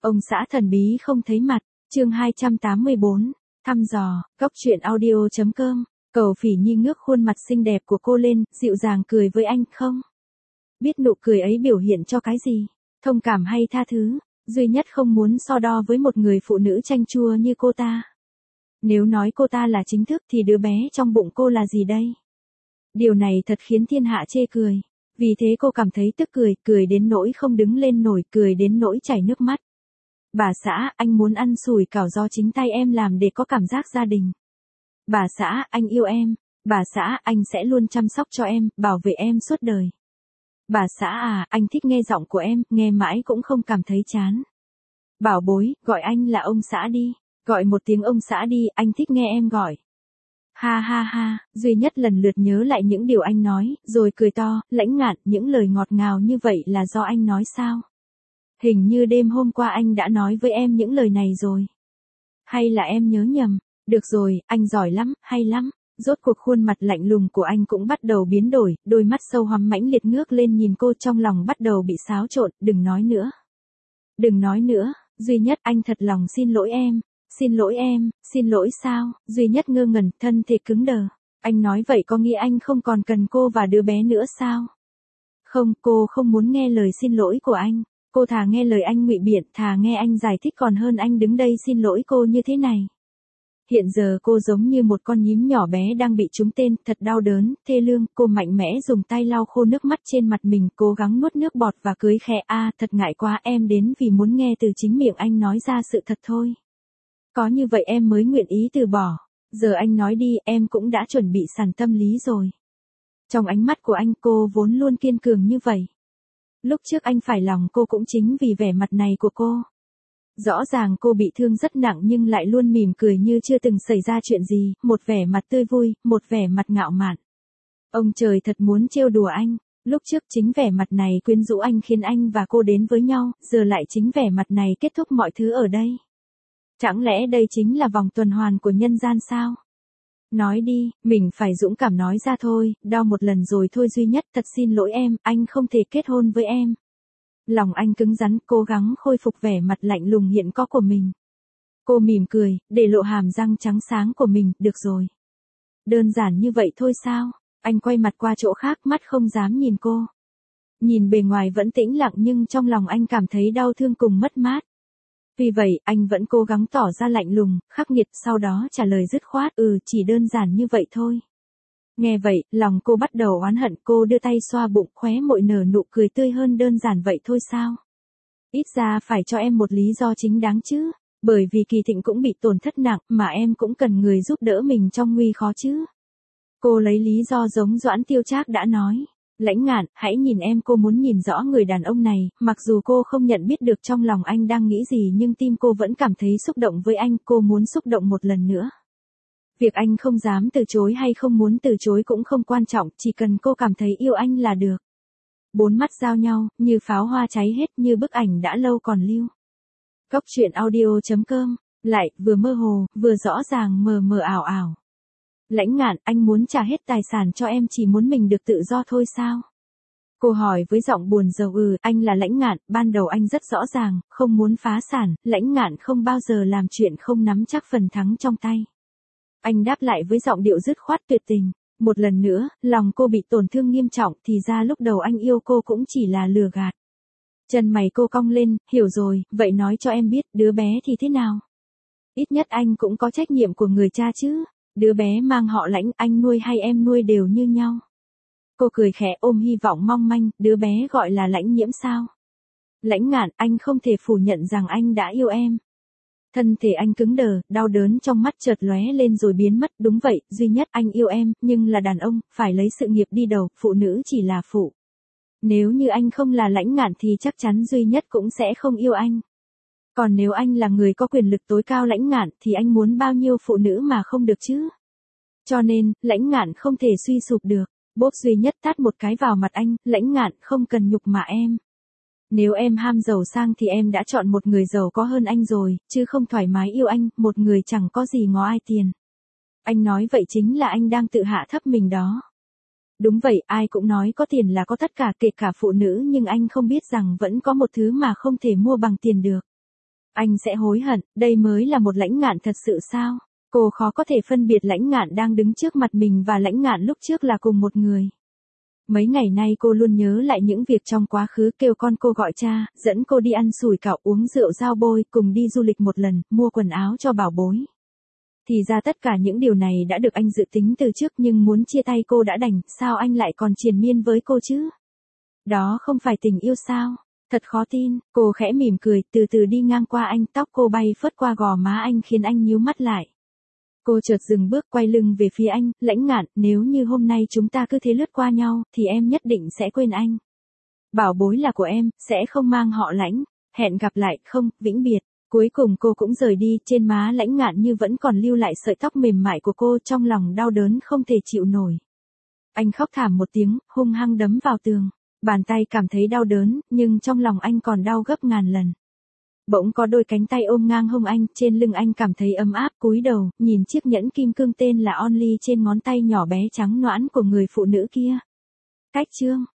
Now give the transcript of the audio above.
Ông xã thần bí không thấy mặt, chương 284, thăm dò, góc truyện audio.com, Cầu Phỉ Nhi ngước khuôn mặt xinh đẹp của cô lên, dịu dàng cười với anh không? Biết nụ cười ấy biểu hiện cho cái gì? Thông cảm hay tha thứ? Duy nhất không muốn so đo với một người phụ nữ chanh chua như cô ta. Nếu nói cô ta là chính thức thì đứa bé trong bụng cô là gì đây? Điều này thật khiến thiên hạ chê cười. Vì thế cô cảm thấy tức cười, cười đến nỗi không đứng lên nổi, cười đến nỗi chảy nước mắt. Bà xã, anh muốn ăn sủi cảo do chính tay em làm để có cảm giác gia đình. Bà xã, anh yêu em. Bà xã, anh sẽ luôn chăm sóc cho em, bảo vệ em suốt đời. Bà xã à, anh thích nghe giọng của em, nghe mãi cũng không cảm thấy chán. Bảo bối, gọi anh là ông xã đi. Gọi một tiếng ông xã đi, anh thích nghe em gọi. Ha ha ha, duy nhất lần lượt nhớ lại những điều anh nói, rồi cười to, lãnh ngạn, những lời ngọt ngào như vậy là do anh nói sao? Hình như đêm hôm qua anh đã nói với em những lời này rồi. Hay là em nhớ nhầm? Được rồi, anh giỏi lắm, hay lắm. Rốt cuộc khuôn mặt lạnh lùng của anh cũng bắt đầu biến đổi, đôi mắt sâu hoắm mãnh liệt ngước lên nhìn cô, trong lòng bắt đầu bị xáo trộn, đừng nói nữa. Đừng nói nữa, duy nhất anh thật lòng xin lỗi em. Xin lỗi em, xin lỗi sao? Duy nhất ngơ ngẩn, thân thể cứng đờ. Anh nói vậy có nghĩa anh không còn cần cô và đứa bé nữa sao? Không, cô không muốn nghe lời xin lỗi của anh. Cô thà nghe lời anh ngụy biện, thà nghe anh giải thích còn hơn anh đứng đây xin lỗi cô như thế này. Hiện giờ cô giống như một con nhím nhỏ bé đang bị trúng tên, thật đau đớn, thê lương. Cô mạnh mẽ dùng tay lau khô nước mắt trên mặt mình, cố gắng nuốt nước bọt và cười khẽ. Thật ngại quá, em đến vì muốn nghe từ chính miệng anh nói ra sự thật thôi. Có như vậy em mới nguyện ý từ bỏ. Giờ anh nói đi, em cũng đã chuẩn bị sẵn tâm lý rồi. Trong ánh mắt của anh, cô vốn luôn kiên cường như vậy. Lúc trước anh phải lòng cô cũng chính vì vẻ mặt này của cô. Rõ ràng cô bị thương rất nặng nhưng lại luôn mỉm cười như chưa từng xảy ra chuyện gì, một vẻ mặt tươi vui, một vẻ mặt ngạo mạn. Ông trời thật muốn trêu đùa anh. Lúc trước chính vẻ mặt này quyến rũ anh khiến anh và cô đến với nhau, giờ lại chính vẻ mặt này kết thúc mọi thứ ở đây. Chẳng lẽ đây chính là vòng tuần hoàn của nhân gian sao? Nói đi, mình phải dũng cảm nói ra thôi, đau một lần rồi thôi duy nhất, thật xin lỗi em, anh không thể kết hôn với em. Lòng anh cứng rắn, cố gắng khôi phục vẻ mặt lạnh lùng hiện có của mình. Cô mỉm cười, để lộ hàm răng trắng sáng của mình, được rồi. Đơn giản như vậy thôi sao? Anh quay mặt qua chỗ khác, mắt không dám nhìn cô. Nhìn bề ngoài vẫn tĩnh lặng nhưng trong lòng anh cảm thấy đau thương cùng mất mát. Vì vậy, anh vẫn cố gắng tỏ ra lạnh lùng, khắc nghiệt, sau đó trả lời dứt khoát, chỉ đơn giản như vậy thôi. Nghe vậy, lòng cô bắt đầu oán hận, cô đưa tay xoa bụng, khóe môi nở nụ cười tươi hơn, đơn giản vậy thôi sao? Ít ra phải cho em một lý do chính đáng chứ, bởi vì Kỳ Thịnh cũng bị tổn thất nặng, mà em cũng cần người giúp đỡ mình trong nguy khó chứ. Cô lấy lý do giống Doãn Tiêu Trác đã nói. Lãnh ngạn, hãy nhìn em, cô muốn nhìn rõ người đàn ông này, mặc dù cô không nhận biết được trong lòng anh đang nghĩ gì nhưng tim cô vẫn cảm thấy xúc động với anh, cô muốn xúc động một lần nữa. Việc anh không dám từ chối hay không muốn từ chối cũng không quan trọng, chỉ cần cô cảm thấy yêu anh là được. Bốn mắt giao nhau, như pháo hoa cháy hết, như bức ảnh đã lâu còn lưu. Góc truyện audio.com, lại, vừa mơ hồ, vừa rõ ràng, mờ mờ ảo ảo. Lãnh ngạn, anh muốn trả hết tài sản cho em, chỉ muốn mình được tự do thôi sao? Cô hỏi với giọng buồn rầu. Anh là Lãnh Ngạn, ban đầu anh rất rõ ràng, không muốn phá sản, Lãnh Ngạn không bao giờ làm chuyện không nắm chắc phần thắng trong tay. Anh đáp lại với giọng điệu dứt khoát tuyệt tình. Một lần nữa, lòng cô bị tổn thương nghiêm trọng, thì ra lúc đầu anh yêu cô cũng chỉ là lừa gạt. Chân mày cô cong lên, hiểu rồi, vậy nói cho em biết, đứa bé thì thế nào? Ít nhất anh cũng có trách nhiệm của người cha chứ. Đứa bé mang họ Lãnh, anh nuôi hay em nuôi đều như nhau. Cô cười khẽ ôm hy vọng mong manh, đứa bé gọi là Lãnh Nhiễm sao? Lãnh Ngạn, anh không thể phủ nhận rằng anh đã yêu em. Thân thể anh cứng đờ, đau đớn trong mắt chợt lóe lên rồi biến mất, đúng vậy, duy nhất anh yêu em, nhưng là đàn ông, phải lấy sự nghiệp đi đầu, phụ nữ chỉ là phụ. Nếu như anh không là Lãnh Ngạn thì chắc chắn duy nhất cũng sẽ không yêu anh. Còn nếu anh là người có quyền lực tối cao Lãnh Ngạn thì anh muốn bao nhiêu phụ nữ mà không được chứ? Cho nên, Lãnh Ngạn không thể suy sụp được. Bốp duy nhất tát một cái vào mặt anh, Lãnh Ngạn không cần nhục mạ em. Nếu em ham giàu sang thì em đã chọn một người giàu có hơn anh rồi, chứ không thoải mái yêu anh, một người chẳng có gì ngó ai tiền. Anh nói vậy chính là anh đang tự hạ thấp mình đó. Đúng vậy, ai cũng nói có tiền là có tất cả, kể cả phụ nữ, nhưng anh không biết rằng vẫn có một thứ mà không thể mua bằng tiền được. Anh sẽ hối hận, đây mới là một Lãnh Ngạn thật sự sao? Cô khó có thể phân biệt Lãnh Ngạn đang đứng trước mặt mình và Lãnh Ngạn lúc trước là cùng một người. Mấy ngày nay cô luôn nhớ lại những việc trong quá khứ, kêu con cô gọi cha, dẫn cô đi ăn sủi cảo, uống rượu giao bôi, cùng đi du lịch một lần, mua quần áo cho bảo bối. Thì ra tất cả những điều này đã được anh dự tính từ trước, nhưng muốn chia tay cô đã đành, sao anh lại còn triền miên với cô chứ? Đó không phải tình yêu sao? Thật khó tin, cô khẽ mỉm cười, từ từ đi ngang qua anh, tóc cô bay phớt qua gò má anh khiến anh nhíu mắt lại. Cô chợt dừng bước, quay lưng về phía anh, Lãnh Ngạn, nếu như hôm nay chúng ta cứ thế lướt qua nhau, thì em nhất định sẽ quên anh. Bảo bối là của em, sẽ không mang họ Lãnh, hẹn gặp lại, không, vĩnh biệt. Cuối cùng cô cũng rời đi, trên má Lãnh Ngạn như vẫn còn lưu lại sợi tóc mềm mại của cô, trong lòng đau đớn không thể chịu nổi. Anh khóc thảm một tiếng, hung hăng đấm vào tường. Bàn tay cảm thấy đau đớn, nhưng trong lòng anh còn đau gấp ngàn lần. Bỗng có đôi cánh tay ôm ngang hông anh, trên lưng anh cảm thấy ấm áp, cúi đầu, nhìn chiếc nhẫn kim cương tên là Only trên ngón tay nhỏ bé trắng nõn của người phụ nữ kia. Cách chương